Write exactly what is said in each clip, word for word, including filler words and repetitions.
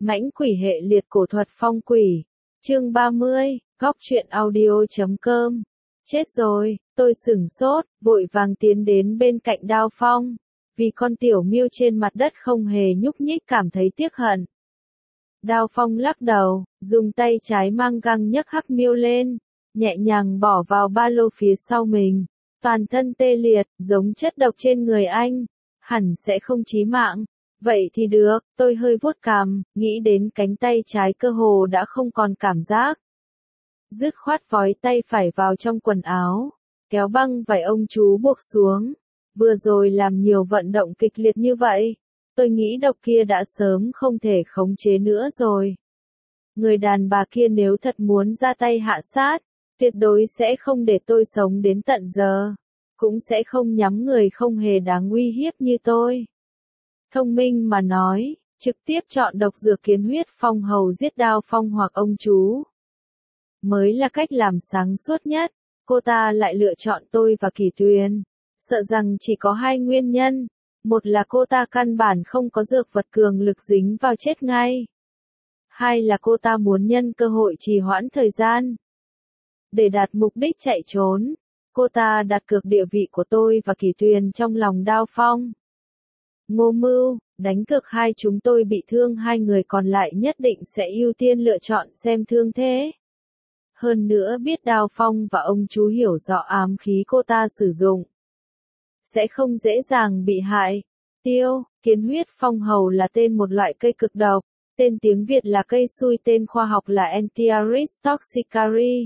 Mãnh quỷ hệ liệt cổ thuật phong quỷ. Chương ba mươi, góc truyện audio chấm com. Chết rồi, tôi sửng sốt, vội vàng tiến đến bên cạnh Đao Phong. Vì con tiểu miêu trên mặt đất không hề nhúc nhích cảm thấy tiếc hận. Đao Phong lắc đầu, dùng tay trái mang găng nhấc hắc miêu lên, nhẹ nhàng bỏ vào ba lô phía sau mình. Toàn thân tê liệt, giống chất độc trên người anh. Hẳn sẽ không chí mạng. Vậy thì được, tôi hơi vuốt cằm, nghĩ đến cánh tay trái cơ hồ đã không còn cảm giác. Dứt khoát vói tay phải vào trong quần áo, kéo băng vải ông chú buộc xuống. Vừa rồi làm nhiều vận động kịch liệt như vậy, tôi nghĩ độc kia đã sớm không thể khống chế nữa rồi. Người đàn bà kia nếu thật muốn ra tay hạ sát, tuyệt đối sẽ không để tôi sống đến tận giờ, cũng sẽ không nhắm người không hề đáng uy hiếp như tôi. Thông minh mà nói, trực tiếp chọn độc dược kiến huyết phong hầu giết Đao Phong hoặc ông chú mới là cách làm sáng suốt nhất. Cô ta lại lựa chọn tôi và Kỳ Tuyền, sợ rằng chỉ có hai nguyên nhân. Một là cô ta căn bản không có dược vật cường lực dính vào chết ngay. Hai là cô ta muốn nhân cơ hội trì hoãn thời gian. Để đạt mục đích chạy trốn, cô ta đặt cược địa vị của tôi và Kỳ Tuyền trong lòng Đao Phong. Ngô mưu, đánh cược hai chúng tôi bị thương, hai người còn lại nhất định sẽ ưu tiên lựa chọn xem thương thế. Hơn nữa biết Đao Phong và ông chú hiểu rõ ám khí cô ta sử dụng sẽ không dễ dàng bị hại. Tiêu, kiến huyết phong hầu là tên một loại cây cực độc, tên tiếng Việt là cây xui, tên khoa học là Antiaris toxicari.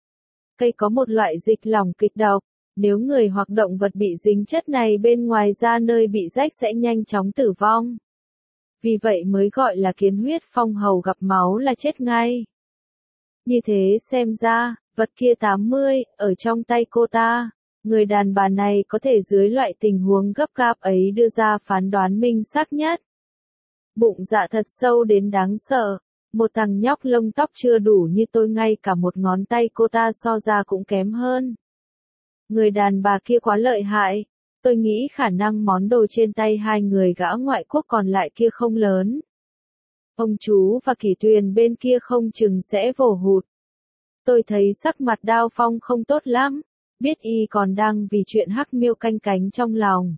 Cây có một loại dịch lỏng kịch độc. Nếu người hoặc động vật bị dính chất này bên ngoài da nơi bị rách sẽ nhanh chóng tử vong. Vì vậy mới gọi là kiến huyết phong hầu, gặp máu là chết ngay. Như thế xem ra, vật kia tám mươi, ở trong tay cô ta, người đàn bà này có thể dưới loại tình huống gấp gáp ấy đưa ra phán đoán minh xác nhất. Bụng dạ thật sâu đến đáng sợ, một thằng nhóc lông tóc chưa đủ như tôi ngay cả một ngón tay cô ta so ra cũng kém hơn. Người đàn bà kia quá lợi hại, tôi nghĩ khả năng món đồ trên tay hai người gã ngoại quốc còn lại kia không lớn. Ông chú và Kỳ Tuyền bên kia không chừng sẽ vồ hụt. Tôi thấy sắc mặt Đao Phong không tốt lắm, biết y còn đang vì chuyện hắc miêu canh cánh trong lòng.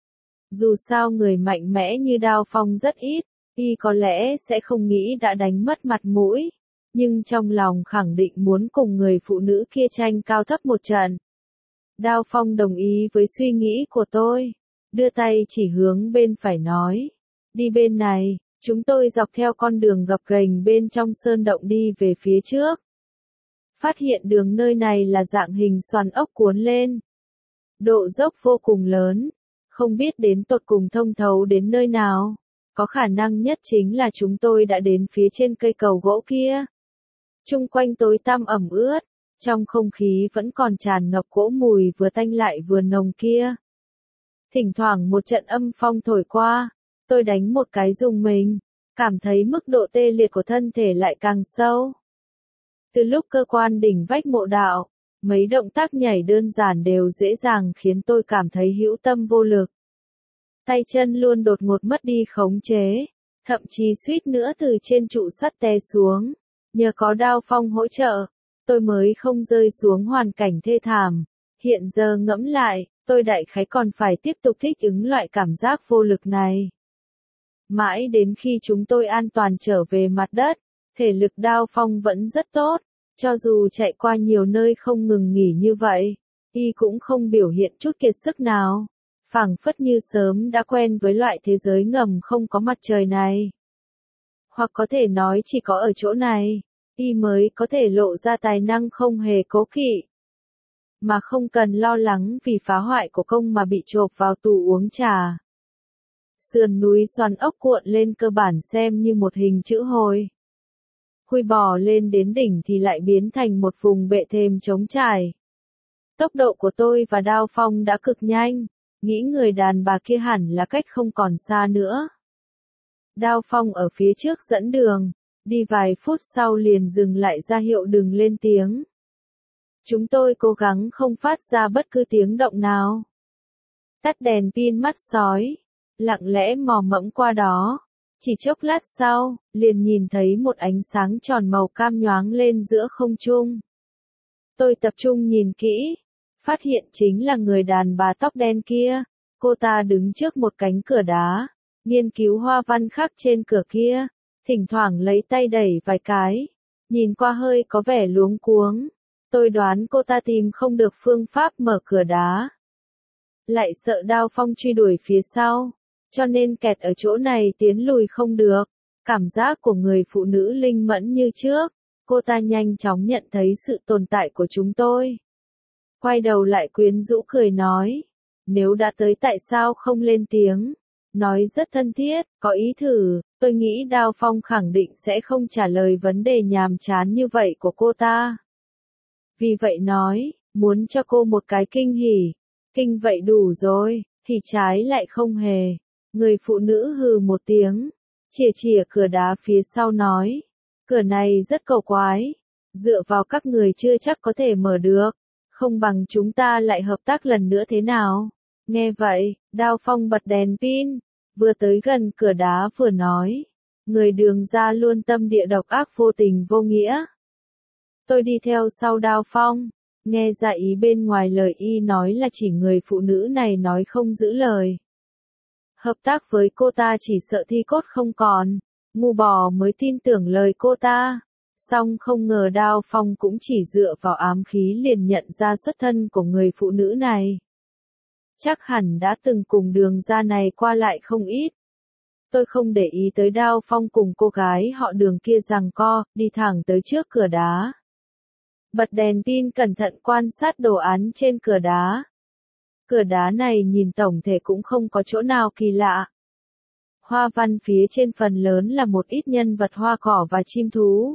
Dù sao người mạnh mẽ như Đao Phong rất ít, y có lẽ sẽ không nghĩ đã đánh mất mặt mũi, nhưng trong lòng khẳng định muốn cùng người phụ nữ kia tranh cao thấp một trận. Đao Phong đồng ý với suy nghĩ của tôi, đưa tay chỉ hướng bên phải nói, đi bên này. Chúng tôi dọc theo con đường gập ghềnh bên trong sơn động đi về phía trước. Phát hiện đường nơi này là dạng hình xoắn ốc cuốn lên. Độ dốc vô cùng lớn, không biết đến tột cùng thông thấu đến nơi nào. Có khả năng nhất chính là chúng tôi đã đến phía trên cây cầu gỗ kia. Chung quanh tối tăm ẩm ướt, trong không khí vẫn còn tràn ngập cỗ mùi vừa tanh lại vừa nồng kia. Thỉnh thoảng một trận âm phong thổi qua. Tôi đánh một cái rùng mình, cảm thấy mức độ tê liệt của thân thể lại càng sâu. Từ lúc cơ quan đỉnh vách mộ đạo, mấy động tác nhảy đơn giản đều dễ dàng khiến tôi cảm thấy hữu tâm vô lực. Tay chân luôn đột ngột mất đi khống chế, thậm chí suýt nữa từ trên trụ sắt té xuống. Nhờ có Đao Phong hỗ trợ, tôi mới không rơi xuống hoàn cảnh thê thảm. Hiện giờ ngẫm lại, tôi đại khái còn phải tiếp tục thích ứng loại cảm giác vô lực này. Mãi đến khi chúng tôi an toàn trở về mặt đất, thể lực Đao Phong vẫn rất tốt, cho dù chạy qua nhiều nơi không ngừng nghỉ như vậy, y cũng không biểu hiện chút kiệt sức nào, phảng phất như sớm đã quen với loại thế giới ngầm không có mặt trời này. Hoặc có thể nói chỉ có ở chỗ này, y mới có thể lộ ra tài năng không hề cố kỵ, mà không cần lo lắng vì phá hoại của công mà bị chộp vào tù uống trà. Sườn núi xoắn ốc cuộn lên cơ bản xem như một hình chữ hồi. Khui bò lên đến đỉnh thì lại biến thành một vùng bệ thềm trống trải. Tốc độ của tôi và Đao Phong đã cực nhanh, nghĩ người đàn bà kia hẳn là cách không còn xa nữa. Đao Phong ở phía trước dẫn đường, đi vài phút sau liền dừng lại ra hiệu đừng lên tiếng. Chúng tôi cố gắng không phát ra bất cứ tiếng động nào. Tắt đèn pin mắt sói, lặng lẽ mò mẫm qua đó, Chỉ chốc lát sau, liền nhìn thấy một ánh sáng tròn màu cam nhoáng lên giữa không trung. Tôi tập trung nhìn kỹ, phát hiện chính là người đàn bà tóc đen kia. Cô ta đứng trước một cánh cửa đá, nghiên cứu hoa văn khắc trên cửa kia, thỉnh thoảng lấy tay đẩy vài cái, nhìn qua hơi có vẻ luống cuống. Tôi đoán cô ta tìm không được phương pháp mở cửa đá, lại sợ Đao Phong truy đuổi phía sau, cho nên kẹt ở chỗ này tiến lùi không được. Cảm giác của người phụ nữ linh mẫn như trước, cô ta nhanh chóng nhận thấy sự tồn tại của chúng tôi. Quay đầu lại quyến rũ cười nói, nếu đã tới tại sao không lên tiếng, nói rất thân thiết, có ý thử. Tôi nghĩ Đao Phong khẳng định sẽ không trả lời vấn đề nhàm chán như vậy của cô ta. Vì vậy nói, muốn cho cô một cái kinh hỉ. Kinh vậy đủ rồi, thì trái lại không hề. Người phụ nữ hừ một tiếng, chìa chìa cửa đá phía sau nói, cửa này rất cầu quái, dựa vào các người chưa chắc có thể mở được, không bằng chúng ta lại hợp tác lần nữa thế nào. Nghe vậy, Đao Phong bật đèn pin, vừa tới gần cửa đá vừa nói, người Đường gia luôn tâm địa độc ác vô tình vô nghĩa. Tôi đi theo sau Đao Phong, nghe ra ý bên ngoài lời y nói là chỉ người phụ nữ này nói không giữ lời. Hợp tác với cô ta chỉ sợ thi cốt không còn, ngu bò mới tin tưởng lời cô ta. Song không ngờ Đao Phong cũng chỉ dựa vào ám khí liền nhận ra xuất thân của người phụ nữ này. Chắc hẳn đã từng cùng Đường gia này qua lại không ít. Tôi không để ý tới Đao Phong cùng cô gái họ Đường kia giằng co, đi thẳng tới trước cửa đá. Bật đèn pin cẩn thận quan sát đồ án trên cửa đá. Cửa đá này nhìn tổng thể cũng không có chỗ nào kỳ lạ. Hoa văn phía trên phần lớn là một ít nhân vật hoa cỏ và chim thú.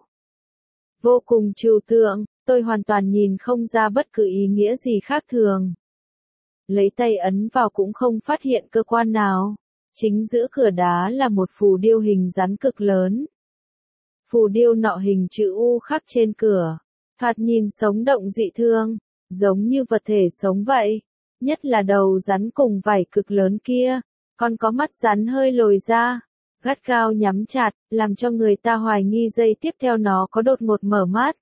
Vô cùng trừu tượng, tôi hoàn toàn nhìn không ra bất cứ ý nghĩa gì khác thường. Lấy tay ấn vào cũng không phát hiện cơ quan nào. Chính giữa cửa đá là một phù điêu hình rắn cực lớn. Phù điêu nọ hình chữ U khắc trên cửa. Thoạt nhìn sống động dị thương, giống như vật thể sống vậy. Nhất là đầu rắn cùng vảy cực lớn kia, còn có mắt rắn hơi lồi ra, gắt gao nhắm chặt, làm cho người ta hoài nghi giây tiếp theo nó có đột ngột mở mắt.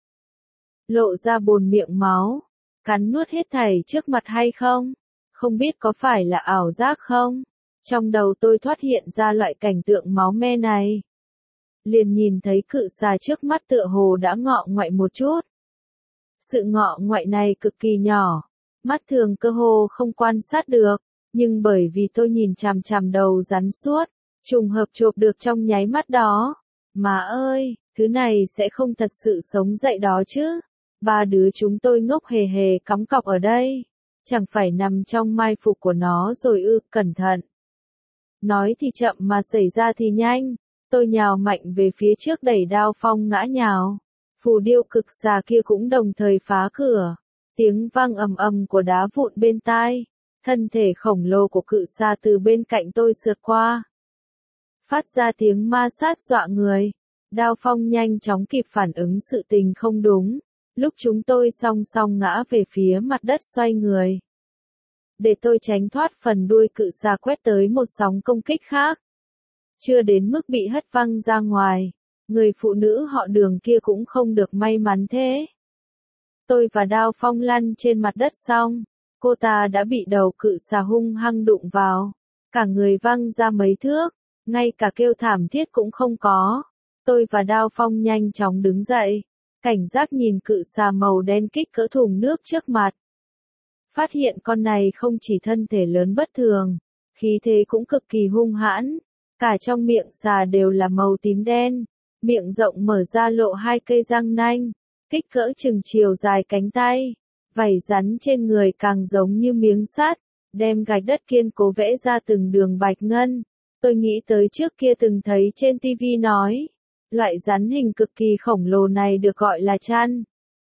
Lộ ra bồn miệng máu, cắn nuốt hết thảy trước mặt hay không? Không biết có phải là ảo giác không? Trong đầu tôi thoát hiện ra loại cảnh tượng máu me này. Liền nhìn thấy cự xà trước mắt tựa hồ đã ngọ ngoại một chút. Sự ngọ ngoại này cực kỳ nhỏ, mắt thường cơ hồ không quan sát được, nhưng bởi vì tôi nhìn chằm chằm đầu rắn suốt, trùng hợp chộp được trong nháy mắt đó. Mà ơi, thứ này sẽ không thật sự sống dậy đó chứ. Ba đứa chúng tôi ngốc hề hề cắm cọc ở đây, chẳng phải nằm trong mai phục của nó rồi ư, cẩn thận. Nói thì chậm mà xảy ra thì nhanh, tôi nhào mạnh về phía trước đẩy Đao Phong ngã nhào. Phù điêu cực xà kia cũng đồng thời phá cửa. Tiếng vang ầm ầm của đá vụn bên tai. Thân thể khổng lồ của cự xà từ bên cạnh tôi sượt qua. Phát ra tiếng ma sát dọa người. Đao Phong nhanh chóng kịp phản ứng sự tình không đúng. Lúc chúng tôi song song ngã về phía mặt đất xoay người. Để tôi tránh thoát phần đuôi cự xà quét tới một sóng công kích khác. Chưa đến mức bị hất văng ra ngoài. Người phụ nữ họ Đường kia cũng không được may mắn thế. Tôi và Đao Phong lăn trên mặt đất xong, cô ta đã bị đầu cự xà hung hăng đụng vào. Cả người văng ra mấy thước, ngay cả kêu thảm thiết cũng không có. Tôi và Đao Phong nhanh chóng đứng dậy, cảnh giác nhìn cự xà màu đen kích cỡ thùng nước trước mặt. Phát hiện con này không chỉ thân thể lớn bất thường, khí thế cũng cực kỳ hung hãn. Cả trong miệng xà đều là màu tím đen. Miệng rộng mở ra lộ hai cây răng nanh, kích cỡ chừng chiều dài cánh tay, vảy rắn trên người càng giống như miếng sắt, đem gạch đất kiên cố vẽ ra từng đường bạch ngân. Tôi nghĩ tới trước kia từng thấy trên ti vi nói, loại rắn hình cực kỳ khổng lồ này được gọi là chăn.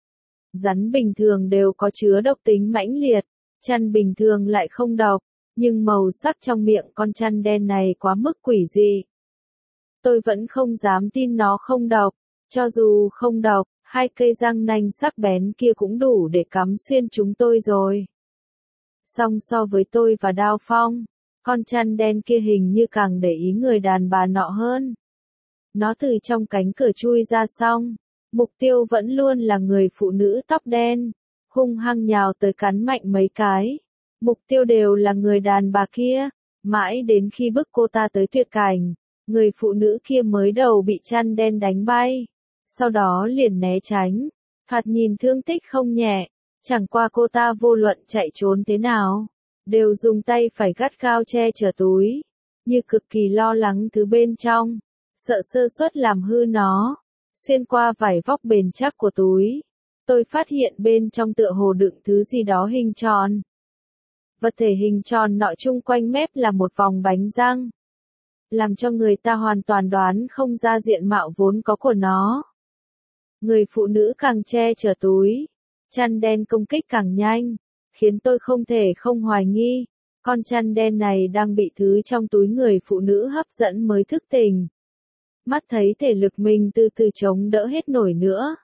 Rắn bình thường đều có chứa độc tính mãnh liệt, chăn bình thường lại không độc, nhưng màu sắc trong miệng con chăn đen này quá mức quỷ dị. Tôi vẫn không dám tin nó không độc, cho dù không độc, hai cây răng nanh sắc bén kia cũng đủ để cắm xuyên chúng tôi rồi. Song so với tôi và Đao Phong, Con chăn đen kia hình như càng để ý người đàn bà nọ hơn. Nó từ trong cánh cửa chui ra xong, mục tiêu vẫn luôn là người phụ nữ tóc đen, hung hăng nhào tới cắn mạnh mấy cái. Mục tiêu đều là người đàn bà kia, mãi đến khi bức cô ta tới tuyệt cảnh, người phụ nữ kia mới đầu bị chăn đen đánh bay, sau đó liền né tránh, thoạt nhìn thương tích không nhẹ, chẳng qua cô ta vô luận chạy trốn thế nào, đều dùng tay phải gắt gao che chở túi, như cực kỳ lo lắng thứ bên trong, sợ sơ suất làm hư nó. Xuyên qua vải vóc bền chắc của túi, tôi phát hiện bên trong tựa hồ đựng thứ gì đó hình tròn. Vật thể hình tròn nọ chung quanh mép là một vòng bánh răng, làm cho người ta hoàn toàn đoán không ra diện mạo vốn có của nó. Người phụ nữ càng che chở túi, chăn đen công kích càng nhanh, khiến tôi không thể không hoài nghi, con chăn đen này đang bị thứ trong túi người phụ nữ hấp dẫn mới thức tỉnh. Mắt thấy thể lực mình từ từ chống đỡ hết nổi nữa.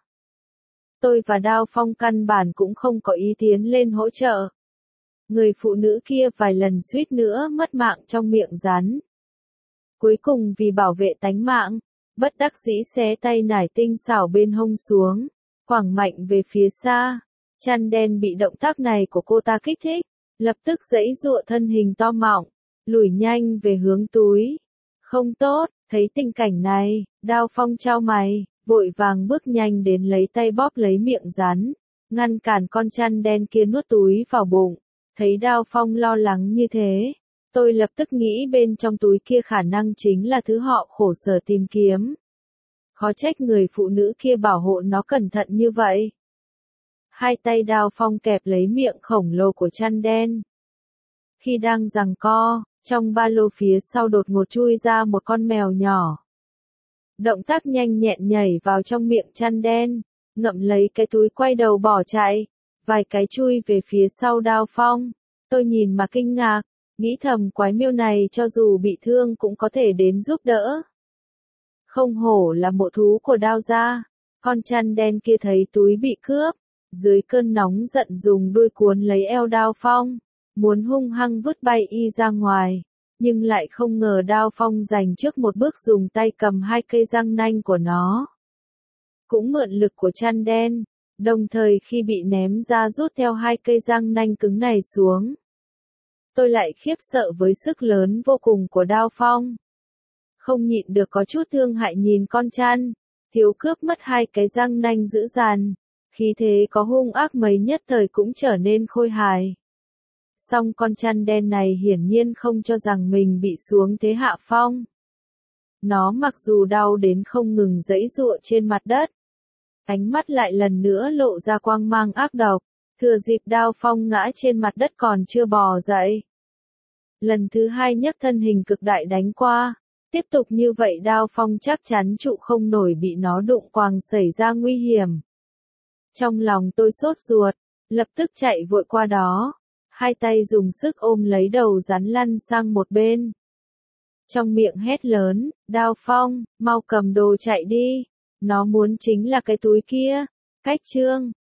Tôi và Đao Phong căn bản cũng không có ý tiến lên hỗ trợ. Người phụ nữ kia vài lần suýt nữa mất mạng trong miệng rắn. Cuối cùng vì bảo vệ tánh mạng, bất đắc dĩ xé tay nải tinh xảo bên hông xuống, quẳng mạnh về phía xa. Chăn đen bị động tác này của cô ta kích thích, lập tức giãy giụa thân hình to mọng, lùi nhanh về hướng túi. Không tốt, thấy tình cảnh này, Đao Phong chau mày, vội vàng bước nhanh đến lấy tay bóp lấy miệng rắn, ngăn cản con chăn đen kia nuốt túi vào bụng. Thấy Đao Phong lo lắng như thế, tôi lập tức nghĩ bên trong túi kia khả năng chính là thứ họ khổ sở tìm kiếm. Khó trách người phụ nữ kia bảo hộ nó cẩn thận như vậy. Hai tay Đao Phong kẹp lấy miệng khổng lồ của chăn đen. Khi đang giằng co, trong ba lô phía sau đột ngột chui ra một con mèo nhỏ. Động tác nhanh nhẹn nhảy vào trong miệng chăn đen, ngậm lấy cái túi quay đầu bỏ chạy, vài cái chui về phía sau Đao Phong. Tôi nhìn mà kinh ngạc, nghĩ thầm quái miêu này cho dù bị thương cũng có thể đến giúp đỡ. Không hổ là mộ thú của Đao gia, con chăn đen kia thấy túi bị cướp, dưới cơn nóng giận dùng đuôi cuốn lấy eo Đao Phong, muốn hung hăng vứt bay y ra ngoài, nhưng lại không ngờ Đao Phong giành trước một bước dùng tay cầm hai cây răng nanh của nó. Cũng mượn lực của chăn đen, đồng thời khi bị ném ra rút theo hai cây răng nanh cứng này xuống. Tôi lại khiếp sợ với sức lớn vô cùng của Đao Phong. Không nhịn được có chút thương hại nhìn con chăn, thiếu cướp mất hai cái răng nanh dữ dằn, khí thế có hung ác mấy nhất thời cũng trở nên khôi hài. Song con chăn đen này hiển nhiên không cho rằng mình bị xuống thế hạ phong. Nó mặc dù đau đến không ngừng giãy giụa trên mặt đất, ánh mắt lại lần nữa lộ ra quang mang ác độc, thừa dịp Đao Phong ngã trên mặt đất còn chưa bò dậy. Lần thứ hai nhấc thân hình cực đại đánh qua, tiếp tục như vậy Đao Phong chắc chắn trụ không nổi bị nó đụng quàng xảy ra nguy hiểm. Trong lòng tôi sốt ruột, lập tức chạy vội qua đó, hai tay dùng sức ôm lấy đầu rắn lăn sang một bên. Trong miệng hét lớn, Đao Phong, mau cầm đồ chạy đi, nó muốn chính là cái túi kia. Cách chương